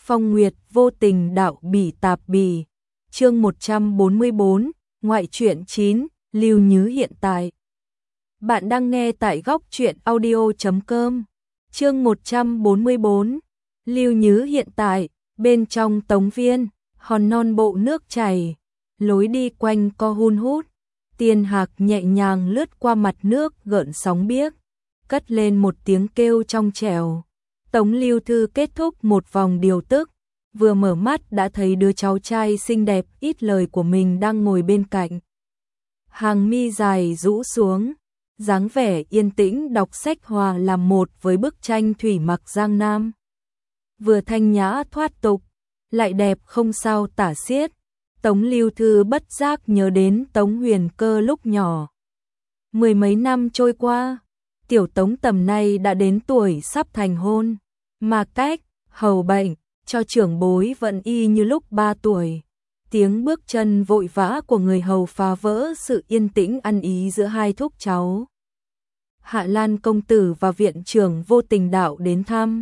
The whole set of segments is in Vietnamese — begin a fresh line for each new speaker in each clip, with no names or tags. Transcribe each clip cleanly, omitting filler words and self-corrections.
Phong Nguyệt vô tình đạo bỉ tạp bỉ. Chương 144, ngoại truyện 9, Lưu Nhứ hiện tại. Bạn đang nghe tại góc truyện audio.com. Chương 144, Lưu Nhứ hiện tại. Bên trong Tống Viên, hòn non bộ nước chảy, lối đi quanh co hun hút, tiền hạc nhẹ nhàng lướt qua mặt nước gợn sóng biếc, cất lên một tiếng kêu trong trẻo. Tống Lưu Thư kết thúc một vòng điều tức, vừa mở mắt đã thấy đứa cháu trai xinh đẹp ít lời của mình đang ngồi bên cạnh. Hàng mi dài rũ xuống, dáng vẻ yên tĩnh đọc sách hòa làm một với bức tranh thủy mặc Giang Nam. Vừa thanh nhã thoát tục, lại đẹp không sao tả xiết. Tống Lưu Thư bất giác nhớ đến Tống Huyền Cơ lúc nhỏ. Mười mấy năm trôi qua, tiểu Tống tầm nay đã đến tuổi sắp thành hôn, mà cách hầu bệnh cho trưởng bối vẫn y như lúc 3 tuổi. Tiếng bước chân vội vã của người hầu phá vỡ sự yên tĩnh ăn ý giữa hai thúc cháu. Hạ Lan công tử và viện trưởng Vô Tình đạo đến thăm.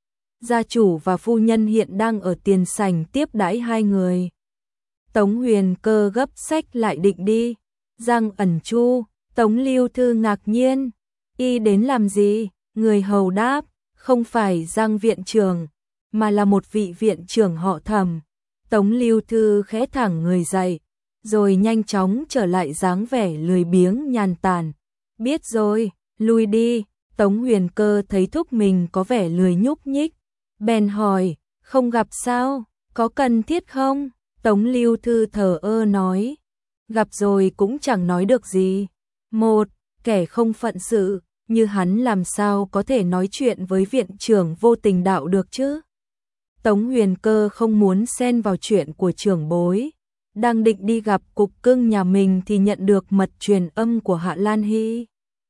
Gia chủ và phu nhân hiện đang ở tiền sảnh tiếp đãi hai người. Tống Huyền Cơ gấp sách lại định đi. Giang Ẩn Chu, Tống Lưu Thư ngạc nhiên. Y đến làm gì? Người hầu đáp, không phải Giang viện trưởng, mà là một vị viện trưởng họ Thẩm. Tống Lưu Thư khẽ thẳng người dậy, rồi nhanh chóng trở lại dáng vẻ lười biếng nhàn tản. Biết rồi, lui đi. Tống Huyền Cơ thấy thúc mình có vẻ lười nhúc nhích, bèn hỏi, không gặp sao, có cần thiết không? Tống Lưu Thư thờ ơ nói, gặp rồi cũng chẳng nói được gì. Một kẻ không phận sự như hắn làm sao có thể nói chuyện với viện trưởng Vô Tình đạo được chứ? Tống Huyền Cơ không muốn xen vào chuyện của trưởng bối, đang định đi gặp cục cưng nhà mình thì nhận được mật truyền âm của Hạ Lan Hy.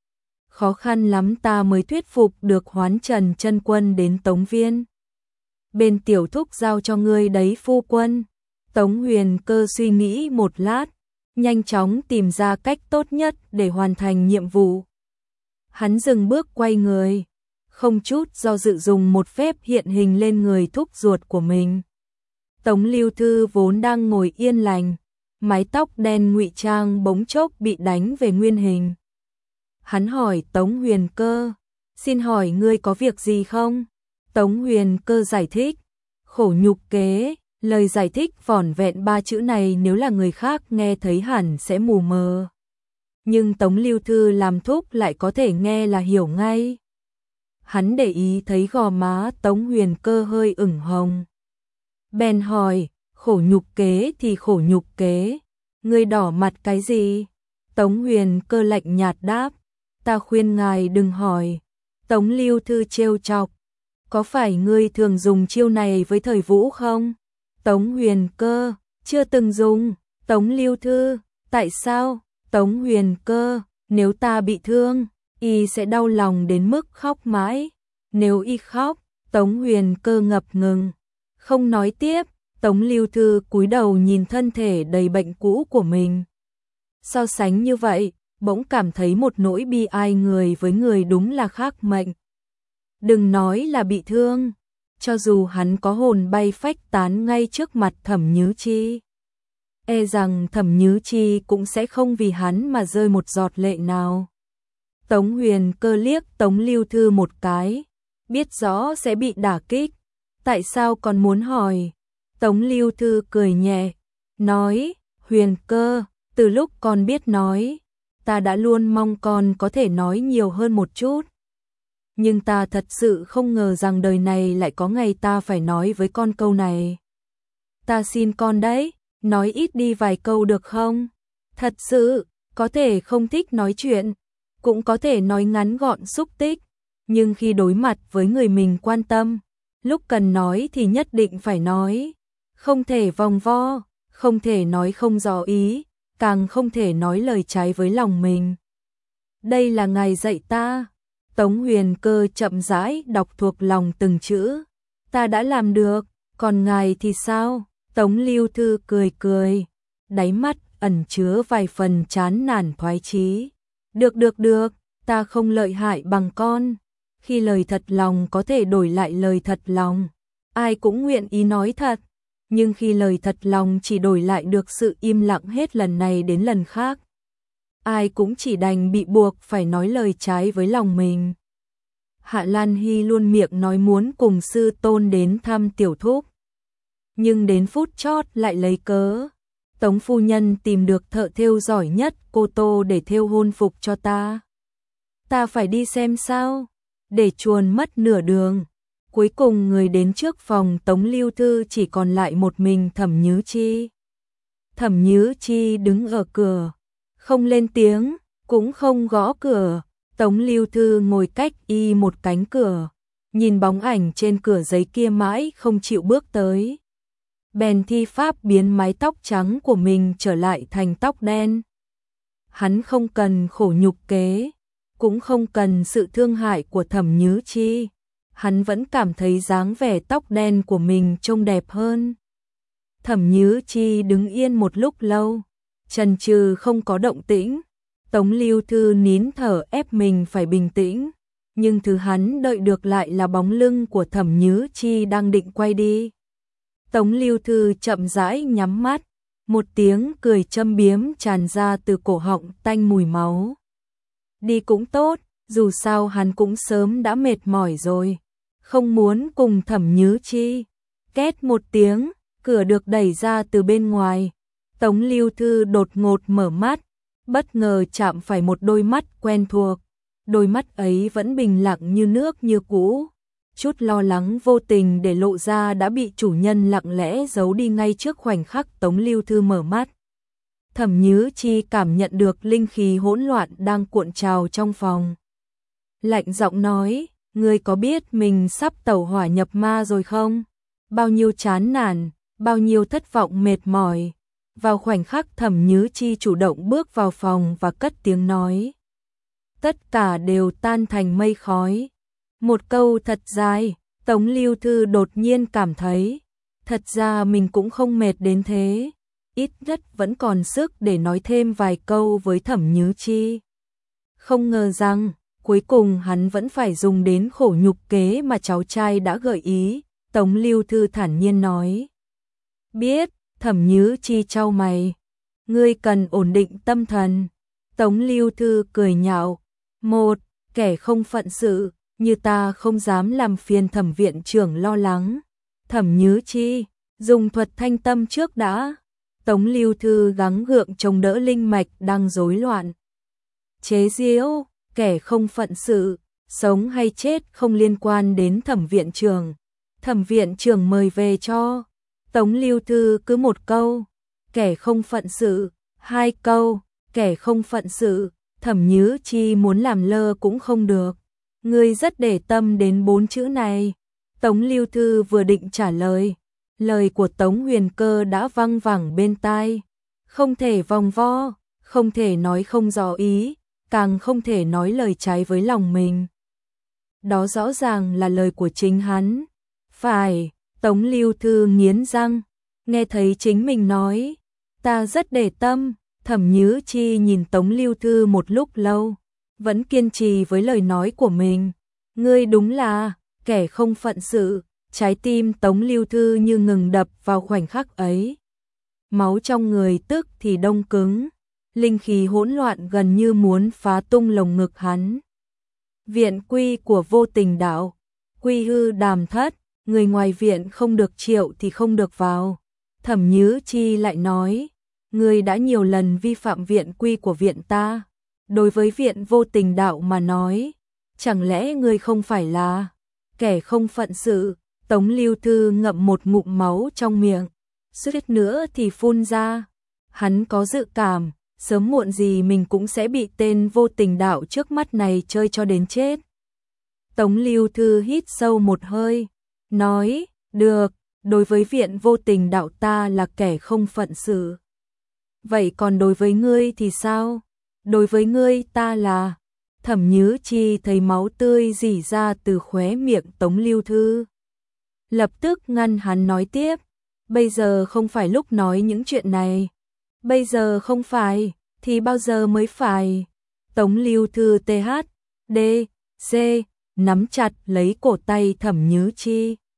Khó khăn lắm ta mới thuyết phục được Hoán Trần chân quân đến Tống Viên. Bên tiểu thúc giao cho ngươi đấy phu quân. Tống Huyền Cơ suy nghĩ một lát, nhanh chóng tìm ra cách tốt nhất để hoàn thành nhiệm vụ. Hắn dừng bước quay người, không chút do dự dùng một phép hiện hình lên người thúc ruột của mình. Tống Lưu Thư vốn đang ngồi yên lành, mái tóc đen ngụy trang bỗng chốc bị đánh về nguyên hình. Hắn hỏi Tống Huyền Cơ, xin hỏi ngươi có việc gì không? Tống Huyền Cơ giải thích, khổ nhục kế. Lời giải thích vỏn vẹn 3 chữ này nếu là người khác nghe thấy hẳn sẽ mù mờ. Nhưng Tống Lưu Thư làm thúc lại có thể nghe là hiểu ngay. Hắn để ý thấy gò má Tống Huyền Cơ hơi ửng hồng. Bèn hỏi, khổ nhục kế thì khổ nhục kế, ngươi đỏ mặt cái gì? Tống Huyền Cơ lạnh nhạt đáp, ta khuyên ngài đừng hỏi. Tống Lưu Thư trêu chọc, có phải ngươi thường dùng chiêu này với Thời Vũ không? Tống Huyền Cơ, chưa từng dùng. Tống Lưu Thư, tại sao? Tống Huyền Cơ, nếu ta bị thương, y sẽ đau lòng đến mức khóc mãi. Nếu y khóc, Tống Huyền Cơ ngập ngừng, không nói tiếp. Tống Lưu Thư cúi đầu nhìn thân thể đầy bệnh cũ của mình. So sánh như vậy, bỗng cảm thấy một nỗi bi ai người với người đúng là khác mệnh. Đừng nói là bị thương, cho dù hắn có hồn bay phách tán ngay trước mặt Thẩm Nhứ Chi, e rằng Thẩm Nhứ Chi cũng sẽ không vì hắn mà rơi một giọt lệ nào. Tống Huyền Cơ liếc Tống Lưu Thư một cái, biết rõ sẽ bị đả kích, tại sao còn muốn hỏi? Tống Lưu Thư cười nhẹ, nói, Huyền Cơ, từ lúc con biết nói, ta đã luôn mong con có thể nói nhiều hơn một chút. Nhưng ta thật sự không ngờ rằng đời này lại có ngày ta phải nói với con câu này. Ta xin con đấy, nói ít đi vài câu được không? Thật sự, có thể không thích nói chuyện, cũng có thể nói ngắn gọn xúc tích, nhưng khi đối mặt với người mình quan tâm, lúc cần nói thì nhất định phải nói, không thể vòng vo, không thể nói không rõ ý, càng không thể nói lời trái với lòng mình. Đây là ngài dạy ta. Tống Huyền Cơ chậm rãi đọc thuộc lòng từng chữ. Ta đã làm được, còn ngài thì sao? Tống Lưu Thư cười cười, đáy mắt ẩn chứa vài phần chán nản thoái chí. Được, ta không lợi hại bằng con. Khi lời thật lòng có thể đổi lại lời thật lòng, ai cũng nguyện ý nói thật, nhưng khi lời thật lòng chỉ đổi lại được sự im lặng hết lần này đến lần khác, ai cũng chỉ đành bị buộc phải nói lời trái với lòng mình. Hạ Lan Hy luôn miệng nói muốn cùng sư tôn đến thăm tiểu thúc, nhưng đến phút chót lại lấy cớ Tống phu nhân tìm được thợ thêu giỏi nhất Cô Tô để thêu hôn phục cho ta. Ta phải đi xem sao, để chuồn mất nửa đường. Cuối cùng người đến trước phòng Tống Lưu Thư chỉ còn lại một mình Thẩm Nhứ Chi. Thẩm Nhứ Chi đứng ở cửa, không lên tiếng, cũng không gõ cửa. Tống Lưu Thư ngồi cách y một cánh cửa, nhìn bóng ảnh trên cửa giấy kia mãi không chịu bước tới. Bèn thi pháp biến mái tóc trắng của mình trở lại thành tóc đen. Hắn không cần khổ nhục kế, cũng không cần sự thương hại của Thẩm Nhứ Chi. Hắn vẫn cảm thấy dáng vẻ tóc đen của mình trông đẹp hơn. Thẩm Nhứ Chi đứng yên một lúc lâu, chần chừ không có động tĩnh. Tống Lưu Thư nín thở ép mình phải bình tĩnh, nhưng thứ hắn đợi được lại là bóng lưng của Thẩm Nhứ Chi đang định quay đi. Tống Lưu Thư chậm rãi nhắm mắt, một tiếng cười châm biếm tràn ra từ cổ họng tanh mùi máu. Đi cũng tốt, dù sao hắn cũng sớm đã mệt mỏi rồi, không muốn cùng Thẩm Nhứ Chi. Két một tiếng, cửa được đẩy ra từ bên ngoài. Tống Lưu Thư đột ngột mở mắt, bất ngờ chạm phải một đôi mắt quen thuộc. Đôi mắt ấy vẫn bình lặng như nước như cũ. Chút lo lắng vô tình để lộ ra đã bị chủ nhân lặng lẽ giấu đi ngay trước khoảnh khắc Tống Lưu Thư mở mắt. Thẩm Nhứ Chi cảm nhận được linh khí hỗn loạn đang cuộn trào trong phòng. Lạnh giọng nói, ngươi có biết mình sắp tẩu hỏa nhập ma rồi không? Bao nhiêu chán nản, bao nhiêu thất vọng mệt mỏi. Vào khoảnh khắc Thẩm Nhứ Chi chủ động bước vào phòng và cất tiếng nói, tất cả đều tan thành mây khói. Một câu thật dài, Tống Lưu Thư đột nhiên cảm thấy, thật ra mình cũng không mệt đến thế, ít nhất vẫn còn sức để nói thêm vài câu với Thẩm Nhứ Chi. Không ngờ rằng, cuối cùng hắn vẫn phải dùng đến khổ nhục kế mà cháu trai đã gợi ý. Tống Lưu Thư thản nhiên nói, biết. Thẩm Nhứ Chi chau mày, ngươi cần ổn định tâm thần. Tống Lưu Thư cười nhạo, một kẻ không phận sự như ta không dám làm phiền Thẩm viện trưởng lo lắng. Thẩm Nhứ Chi, dùng thuật thanh tâm trước đã. Tống Lưu Thư gắng gượng chống đỡ linh mạch đang rối loạn. Chế giễu, kẻ không phận sự, sống hay chết không liên quan đến Thẩm viện trưởng. Thẩm viện trưởng mời về cho. Tống Lưu Thư cứ một câu, kẻ không phận sự, hai câu, kẻ không phận sự. Thẩm Nhứ Chi muốn làm lơ cũng không được. Ngươi rất để tâm đến 4 chữ này. Tống Lưu Thư vừa định trả lời, lời của Tống Huyền Cơ đã văng vẳng bên tai. Không thể vòng vo, không thể nói không rõ ý, càng không thể nói lời trái với lòng mình. Đó rõ ràng là lời của chính hắn. Phải. Tống Lưu Thư nghiến răng, nghe thấy chính mình nói, ta rất để tâm. Thẩm Nhứ Chi nhìn Tống Lưu Thư một lúc lâu, vẫn kiên trì với lời nói của mình. Ngươi đúng là kẻ không phận sự. Trái tim Tống Lưu Thư như ngừng đập vào khoảnh khắc ấy. Máu trong người tức thì đông cứng, linh khí hỗn loạn gần như muốn phá tung lồng ngực hắn. Viện quy của Vô Tình Đạo, quy hư đàm thất. Người ngoài viện không được triệu thì không được vào. Thẩm Nhứ Chi lại nói, ngươi đã nhiều lần vi phạm viện quy của viện ta. Đối với viện Vô Tình Đạo mà nói, chẳng lẽ ngươi không phải là kẻ không phận sự? Tống Lưu Thư ngậm một ngụm máu trong miệng, suýt nữa thì phun ra. Hắn có dự cảm, sớm muộn gì mình cũng sẽ bị tên Vô Tình Đạo trước mắt này chơi cho đến chết. Tống Lưu Thư hít sâu một hơi, nói, được, đối với viện Vô Tình Đạo ta là kẻ không phận sự. Vậy còn đối với ngươi thì sao? Đối với ngươi ta là... Thẩm Nhứ Chi thấy máu tươi rỉ ra từ khóe miệng Tống Lưu Thư. Lập tức ngăn hắn nói tiếp, bây giờ không phải lúc nói những chuyện này. Bây giờ không phải, thì bao giờ mới phải? Tống Lưu Thư THD, C, nắm chặt lấy cổ tay Thẩm Nhứ Chi.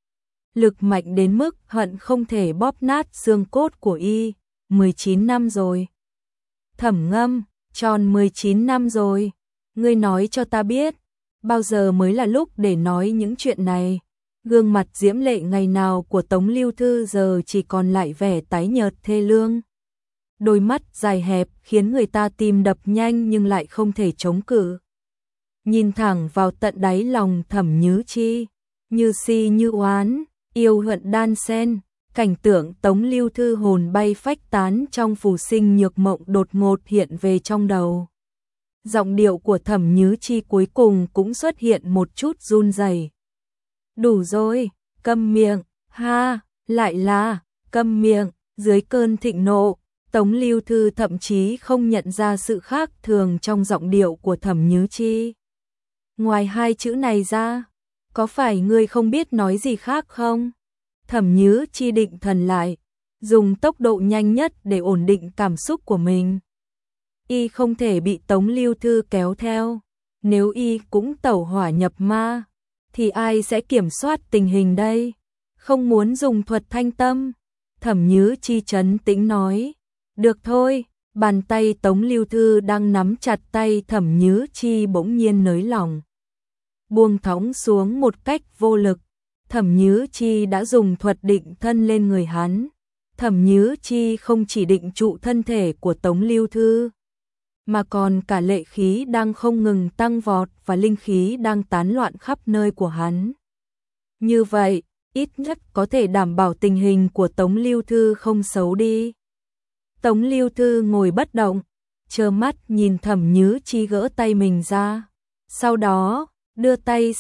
lực mạnh đến mức hận không thể bóp nát xương cốt của y. 19 năm rồi. Thẩm Ngâm, tròn 19 năm rồi. Ngươi nói cho ta biết, bao giờ mới là lúc để nói những chuyện này? Gương mặt diễm lệ ngày nào của Tống Lưu Thư giờ chỉ còn lại vẻ tái nhợt thê lương. Đôi mắt dài hẹp khiến người ta tim đập nhanh nhưng lại không thể chống cự. Nhìn thẳng vào tận đáy lòng Thẩm Nhứ Chi, như si như oán, yêu hận đan xen, cảnh tượng Tống Lưu Thư hồn bay phách tán trong phù sinh nhược mộng đột ngột hiện về trong đầu. Giọng điệu của Thẩm Nhứ Chi cuối cùng cũng xuất hiện một chút run rẩy. Đủ rồi, câm miệng, ha, lại là, câm miệng. Dưới cơn thịnh nộ, Tống Lưu Thư thậm chí không nhận ra sự khác thường trong giọng điệu của Thẩm Nhứ Chi. Ngoài hai chữ này ra, có phải ngươi không biết nói gì khác không? Thẩm Nhứ Chi định thần lại, dùng tốc độ nhanh nhất để ổn định cảm xúc của mình. Y không thể bị Tống Lưu Thư kéo theo, nếu y cũng tẩu hỏa nhập ma, thì ai sẽ kiểm soát tình hình đây? Không muốn dùng thuật thanh tâm, Thẩm Nhứ Chi trấn tĩnh nói. Được thôi, bàn tay Tống Lưu Thư đang nắm chặt tay Thẩm Nhứ Chi bỗng nhiên nới lỏng, buông thõng xuống một cách vô lực. Thẩm Nhứ Chi đã dùng thuật định thân lên người hắn. Thẩm Nhứ Chi không chỉ định trụ thân thể của Tống Lưu Thư, mà còn cả lệ khí đang không ngừng tăng vọt và linh khí đang tán loạn khắp nơi của hắn. Như vậy, ít nhất có thể đảm bảo tình hình của Tống Lưu Thư không xấu đi. Tống Lưu Thư ngồi bất động, trơ mắt nhìn Thẩm Nhứ Chi gỡ tay mình ra. Sau đó, đưa tay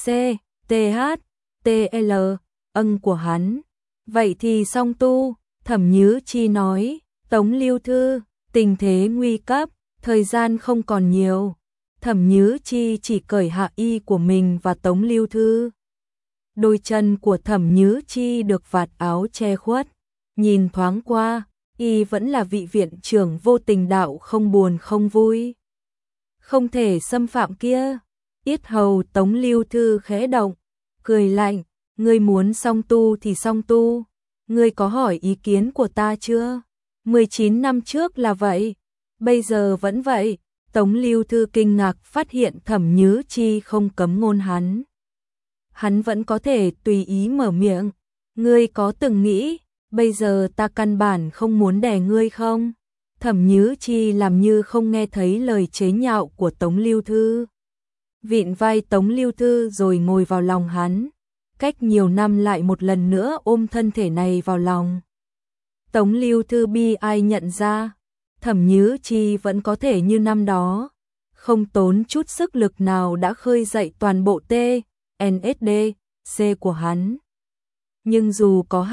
TH âng của hắn. Vậy thì xong tu, Thẩm Nhứ Chi nói. Tống Lưu Thư, tình thế nguy cấp, thời gian không còn nhiều. Thẩm Nhứ Chi chỉ cởi hạ y của mình và Tống Lưu Thư. Đôi chân của Thẩm Nhứ Chi được vạt áo che khuất. Nhìn thoáng qua, y vẫn là vị viện trưởng vô tình đạo không buồn không vui. Không thể xâm phạm kia. Yết hầu Tống Lưu Thư khẽ động, cười lạnh. Ngươi muốn song tu thì song tu. Ngươi có hỏi ý kiến của ta chưa? 19 năm trước là vậy, bây giờ vẫn vậy. Tống Lưu Thư kinh ngạc phát hiện Thẩm Nhứ Chi không cấm ngôn hắn. Hắn vẫn có thể tùy ý mở miệng. Ngươi có từng nghĩ, bây giờ ta căn bản không muốn đè ngươi không? Thẩm Nhứ Chi làm như không nghe thấy lời chế nhạo của Tống Lưu Thư. Vịn vai Tống Lưu Thư rồi ngồi vào lòng hắn. Cách nhiều năm lại một lần nữa ôm thân thể này vào lòng. Tống Lưu Thư bi ai nhận ra, Thẩm Nhứ Chi vẫn có thể như năm đó, không tốn chút sức lực nào đã khơi dậy toàn bộ TNSD, C của hắn. Nhưng dù có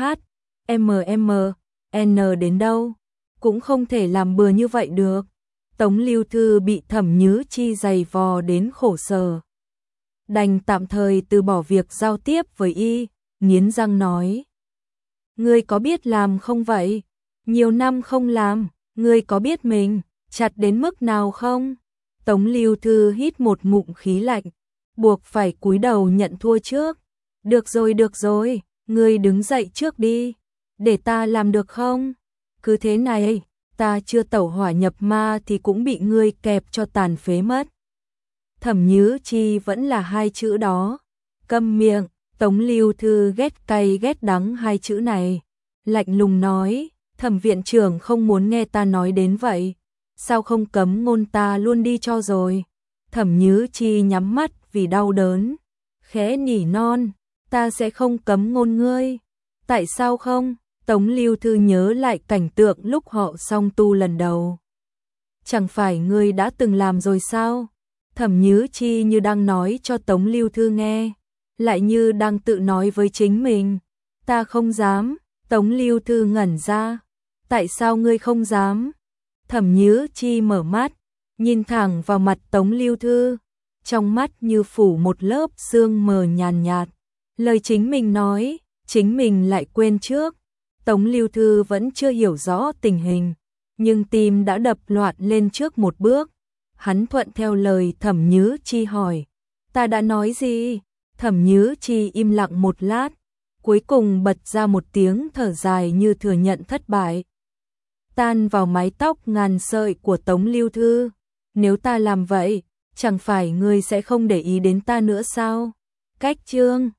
N đến đâu, cũng không thể làm bừa như vậy được. Tống Lưu Thư bị Thẩm Nhứ Chi giày vò đến khổ sở. Đành tạm thời từ bỏ việc giao tiếp với y, nghiến răng nói. Ngươi có biết làm không vậy? Nhiều năm không làm, ngươi có biết mình chặt đến mức nào không? Tống Lưu Thư hít một ngụm khí lạnh, buộc phải cúi đầu nhận thua trước. Được rồi, ngươi đứng dậy trước đi, để ta làm được không? Cứ thế này, ta chưa tẩu hỏa nhập ma thì cũng bị ngươi kẹp cho tàn phế mất. Thẩm Nhứ Chi vẫn là hai chữ đó. Câm miệng. Tống Lưu Thư ghét cay ghét đắng hai chữ này, lạnh lùng nói. Thẩm viện trưởng không muốn nghe ta nói đến vậy, sao không cấm ngôn ta luôn đi cho rồi? Thẩm Nhứ Chi nhắm mắt vì đau đớn, khẽ nỉ non. Ta sẽ không cấm ngôn ngươi. Tại sao không? Tống Lưu Thư nhớ lại cảnh tượng lúc họ song tu lần đầu. Chẳng phải ngươi đã từng làm rồi sao? Thẩm Nhứ Chi như đang nói cho Tống Lưu Thư nghe, lại như đang tự nói với chính mình. Ta không dám. Tống Lưu Thư ngẩn ra. Tại sao ngươi không dám? Thẩm Nhứ Chi mở mắt, nhìn thẳng vào mặt Tống Lưu Thư, trong mắt như phủ một lớp sương mờ nhàn nhạt. Lời chính mình nói, chính mình lại quên trước. Tống Lưu Thư vẫn chưa hiểu rõ tình hình, nhưng tim đã đập loạn lên trước một bước. Hắn thuận theo lời Thẩm Nhứ Chi hỏi. Ta đã nói gì? Thẩm Nhứ Chi im lặng một lát, cuối cùng bật ra một tiếng thở dài như thừa nhận thất bại. Tan vào mái tóc ngàn sợi của Tống Lưu Thư. Nếu ta làm vậy, chẳng phải ngươi sẽ không để ý đến ta nữa sao? Cách chương